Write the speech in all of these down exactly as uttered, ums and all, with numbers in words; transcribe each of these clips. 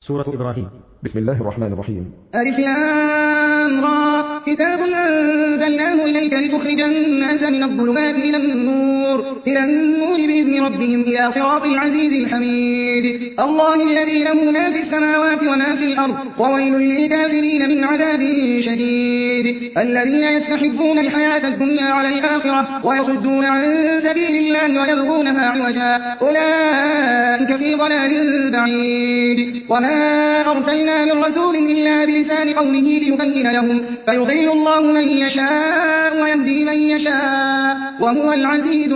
سورة إبراهيم. بسم الله الرحمن الرحيم. ألف لام را كتاب أنزلناه إليك لتخرج الناس من الظلمات إلى النور إلى النور بإذن ربهم إلى صراط العزيز الحميد الله الذي له ما في السماوات وما في الأرض وويل للكافرين من عذاب شديد الذين يستحبون الحياة الدنيا على الآخرة ويصدون عن سبيل الله ويبغونها عوجا أولئك في ضلال بعيد وما أرسلنا من رسول إلا بلسان قومه ليبين لهم فيضل الله من يشاء ويهدي من يشاء وهو العزيز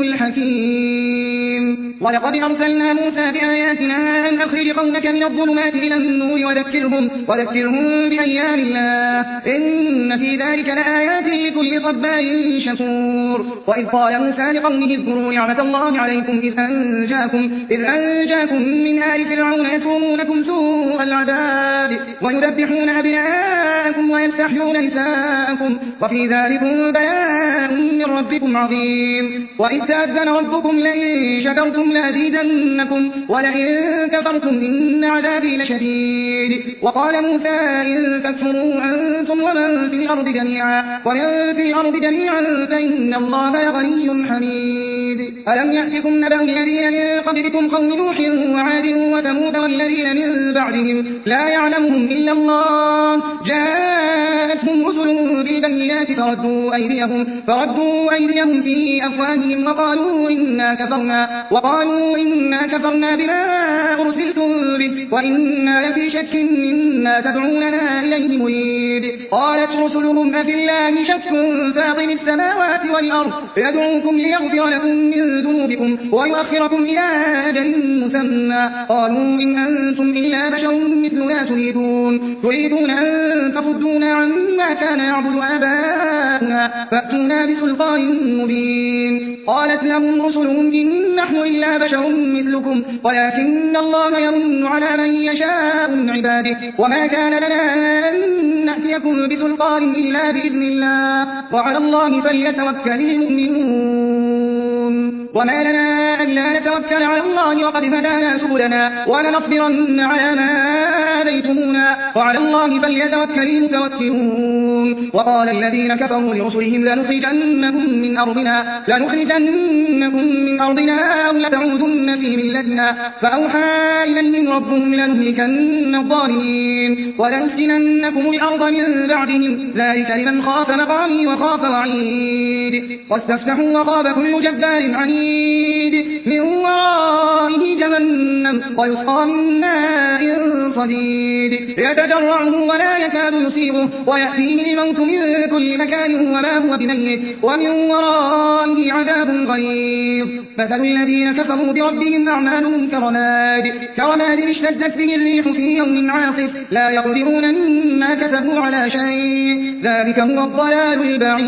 الحكيم ولقد أرسلنا موسى بآياتنا أن أخرج قومك من الظلمات إلى النور وذكرهم, وذكرهم بأيام الله إن في ذلك لآيات لكل صبار شكور وإذ قال موسى لقومه اذكروا نعمة الله عليكم إذ أنجاكم, إذ أنجاكم من آل فرعون يسومونكم سوء العذاب ويذبحون أبناءكم ويستحيون نساءكم وفي ذلكم بلاء من ربكم عظيم وإذ تأذن ربكم لئن شكرتم لأزيدنكم ولئن كفرتم إن عذابي لشديد وقال موسى إن تكفروا أنتم ومن في الأرض جميعا ومن في الأرض جميعا فإن الله غني حميد ألم يأتكم نبأ الذين من قبلكم قوم نوح وعاد وثمود والذين من بعدهم لا يعلمهم إلا الله جاءتهم رسل بالبينات فردوا أيديهم, فردوا أيديهم في أفواههم وقالوا إنا كفرنا وقالوا إنا كفرنا بما أرسلتم به وإنا لفي شك مما تدعوننا إليه مريد قالت رسلهم أفي الله شك فاطر السماوات والأرض يدعوكم ليغفر لكم من ذنوبكم ويؤخركم إلى أجل مسمى قالوا إن أنتم إلا بشر مثلنا تريدون, تريدون أن تصدونا عما كان يعبد آباؤنا فأتونا بسلطان مبين قالت لهم رسلهم إن نحن إلا بشر مثلكم ولكن الله يمن على من يشاء من عباده وما كان لنا أن نأتيكم بسلطان إلا بإذن الله وعلى الله فليتوكل المؤمنون وما لنا ألا نتوكل على الله وقد هدانا سبلنا ولنصبرن على ما آذيتمونا وعلى الله فليتوكل المتوكلون وقال الذين كفروا لرسلهم لنخرجنكم من أرضنا لنخرجنكم من أرضنا أو لتعودن في ملتنا فأوحى إليهم ربهم لنهلكن الظالمين ولنسكننكم الأرض من بعدهم ذلك لمن خاف مقامي وخاف وعيد واستفتحوا وخاب كل جبار عنيد من ورائه جهنم ويسقى من ماء صديد يتجرعه ولا يكاد يصيبه ويأتيه الموت من كل مكان وما هو بميت ومن ورائه عذاب غليظ مثل الذين كفروا بربهم أعمالهم كرماد كرماد اشتدت به الريح في يوم عاصف لا يقدرون مما كسبوا على شيء ذلك هو الضلال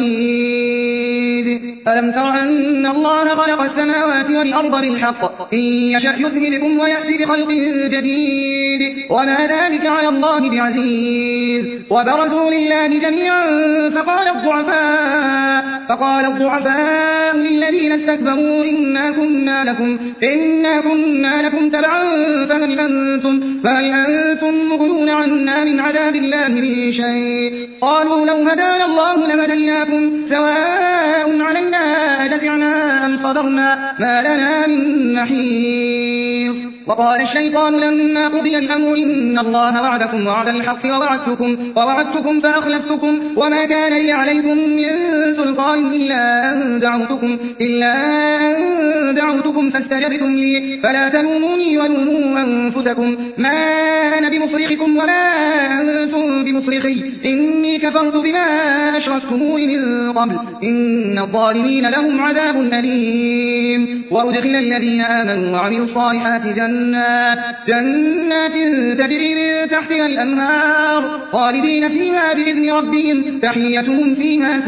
البعيد ألم تر أن الله خلق السماوات والأرض بالحق إن يشأ يذهبكم ويأتي بخلق جديد وما ذلك على الله بعزيز وبرزوا لله جميعا فقال الضعفاء فقال الضعفاء للذين استكبروا إنا كنا لكم إنا كنا لكم تبعا فهل أنتم فهل أنتم مغنون عنا من عذاب الله من شيء قالوا لو هدانا الله لهديناكم سواء علينا أجزعنا أم صبرنا ما لنا من محيص وقال الشيطان لما قضي الأمر إن الله وعدكم وعد الحق ووعدتكم, ووعدتكم فأخلفتكم وما كان لي عليكم من سلطان إلا أن دعوتكم, إلا أن دعوتكم فاستجبتم لي فلا تلوموني ولوموا أنفسكم ما أنا بمصرخكم وما أنتم بمصرخي إني كفرت بما أشركتمون من قبل إن الظالمين لهم عذاب أليم وأدخل الذين آمنوا وعملوا الصالحات جنات, جنات تجري من تحتها الأنهار خالدين فيها بإذن ربهم تحيتهم فيها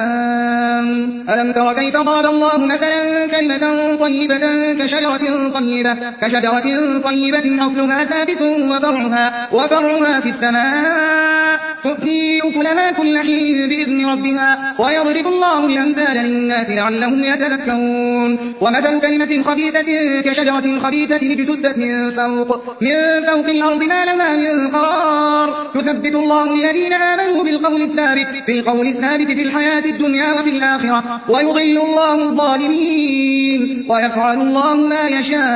سلام ألم تر كيف ضرب الله مثلا كلمة طيبة كشجرة طيبة, كشجرة طيبة أصلها ثابت وفرعها, وفرعها في السماء تؤتي أكلها كل حين بإذن ربها ويضرب الله الأمثال للناس لعلهم يتذكرون ومثل كلمة خبيثة كشجرة خبيثة اجتثت من فوق من فوق الأرض ما لها من قرار يثبت الله الذين آمنوا بالقول الثابت بالقول الثابت في الحياة الدنيا وفي الآخرة ويضل الله الظالمين ويفعل الله ما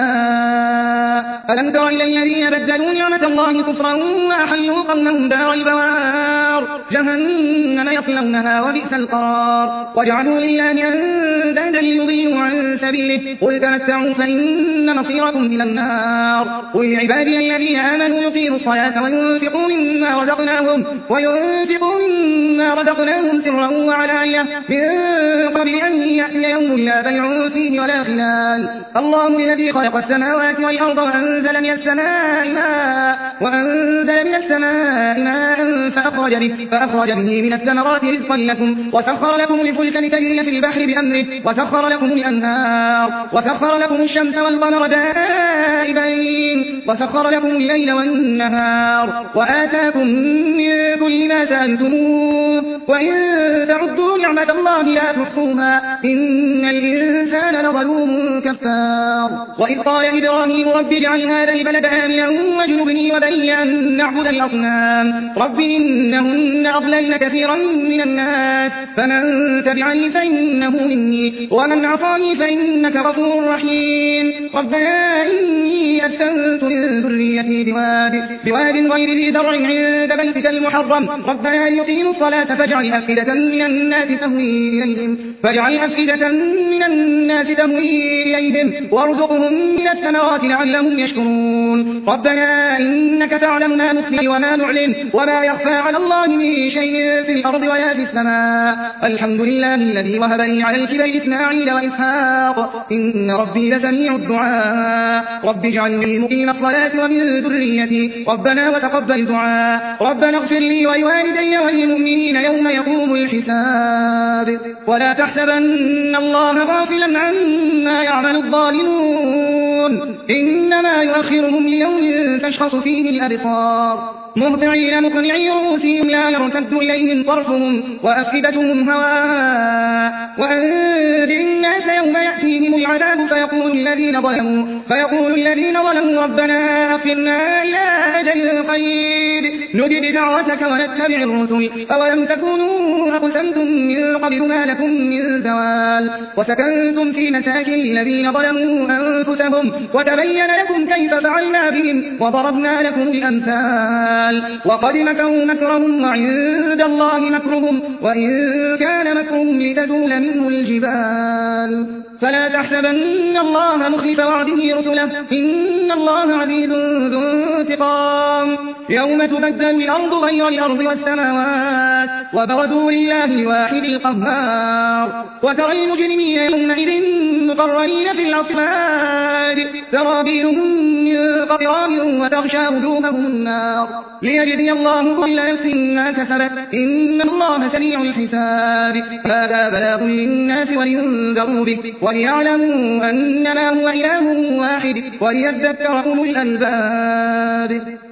يشاء ألم تر إلى الذين بدلوا نعمة الله كفرا وأحلوا قومهم دار البوار جهنم يصلونها وبئس القرار وجعلوا لله أندادا ليضلوا عن سبيله قل تمتعوا فإن مصيركم إلى النار قل عبادي الذين آمنوا يقيموا الصلاة وينفقوا مما رزقناهم وينفقوا مما رزقناهم سرا وعلانية من قبل أن يأتي يوم لا بيع فيه ولا خلال الله الذي خلق السماوات والأرض وأنزل من السماء ماء وأنزل من السماء ماء فأخرج به فأخرج به من الثمرات رزقا لكم وسخر لكم الفلك لتجري في البحر بأمره وسخر لكم الأنهار وسخر لكم الشمس والقمر دائبين وسخر لكم الليل والنهار وآتاكم من كل ما سألتموه وإن تعدوا نعمة الله لا تحصوها إن الإنسان لظلوم كفار وإذ قال إبراهيم رب اجعل هذا البلد آمنا واجنبني وبني أن نعبد الأصنام رب إنهن أضللن كثيرا من الناس فمن تبعني فإنه مني ومن عصاني فإنك غفور رحيم ربنا إني أسكنت من ذريتي بواد بواد غير ذي زرع عند بيتك المحرم ربنا يقيموا الصلاة فاجعل أفئدة من الناس تهوي إليهم فاجعل أفئدة من الناس تهوي إليهم وارزقهم من الثمرات لعلهم يشكرون ربنا إنك تعلم ما نخفي وما نعلن وما يخفى على الله من شيء في الأرض ولا في السماء الحمد لله الذي وهب لي على الكبر إسماعيل وإسحاق إن ربي لسميع الدعاء رب اجعلني مقيم الصلاة ومن ذريتي ربنا وتقبل دعاء ربنا اغفر لي ولوالدي وللمؤمنين يوم يقوم الحساب ولا تحسبن الله غافلا عما يعمل الظالمون إنما يؤخرهم ليوم تشخص فيه الأبصار مهطعين مقنعي رؤوسهم لا يرتد إليهم طرفهم وأفئدتهم هواء وأنذر الناس يوم يأتيهم العذاب فيقول الذين ظلموا فيقول الذين ظلموا ربنا أخرنا إلى أجل قريب نجب دعوتك ونتبع الرسل أولم تكونوا أقسمتم من قبل ما لكم من زوال وسكنتم في مساكن الذين ظلموا أنفسهم وتبين لكم كيف فعلنا بهم وضربنا لكم الأمثال وقد مكروا مكرهم وعند الله مكرهم وإن كان مكرهم لتزول منه الجبال فلا تحسبن الله مخلف وعده رسله إن الله عزيز ذو انتقام يوم تبدل الأرض غير الأرض والسماوات وبرزوا لله الواحد القهار وترى المجرمين يومئذ مقرنين في الأصفاد سرابيلهم من قطران وتغشى وجوههم النار ليجزي الله كل نفس ما كسبت إن الله سريع الحساب هذا بلاغ للناس ولينذروا به وليعلموا أنما هو إله واحد وليذكر أولو الألباب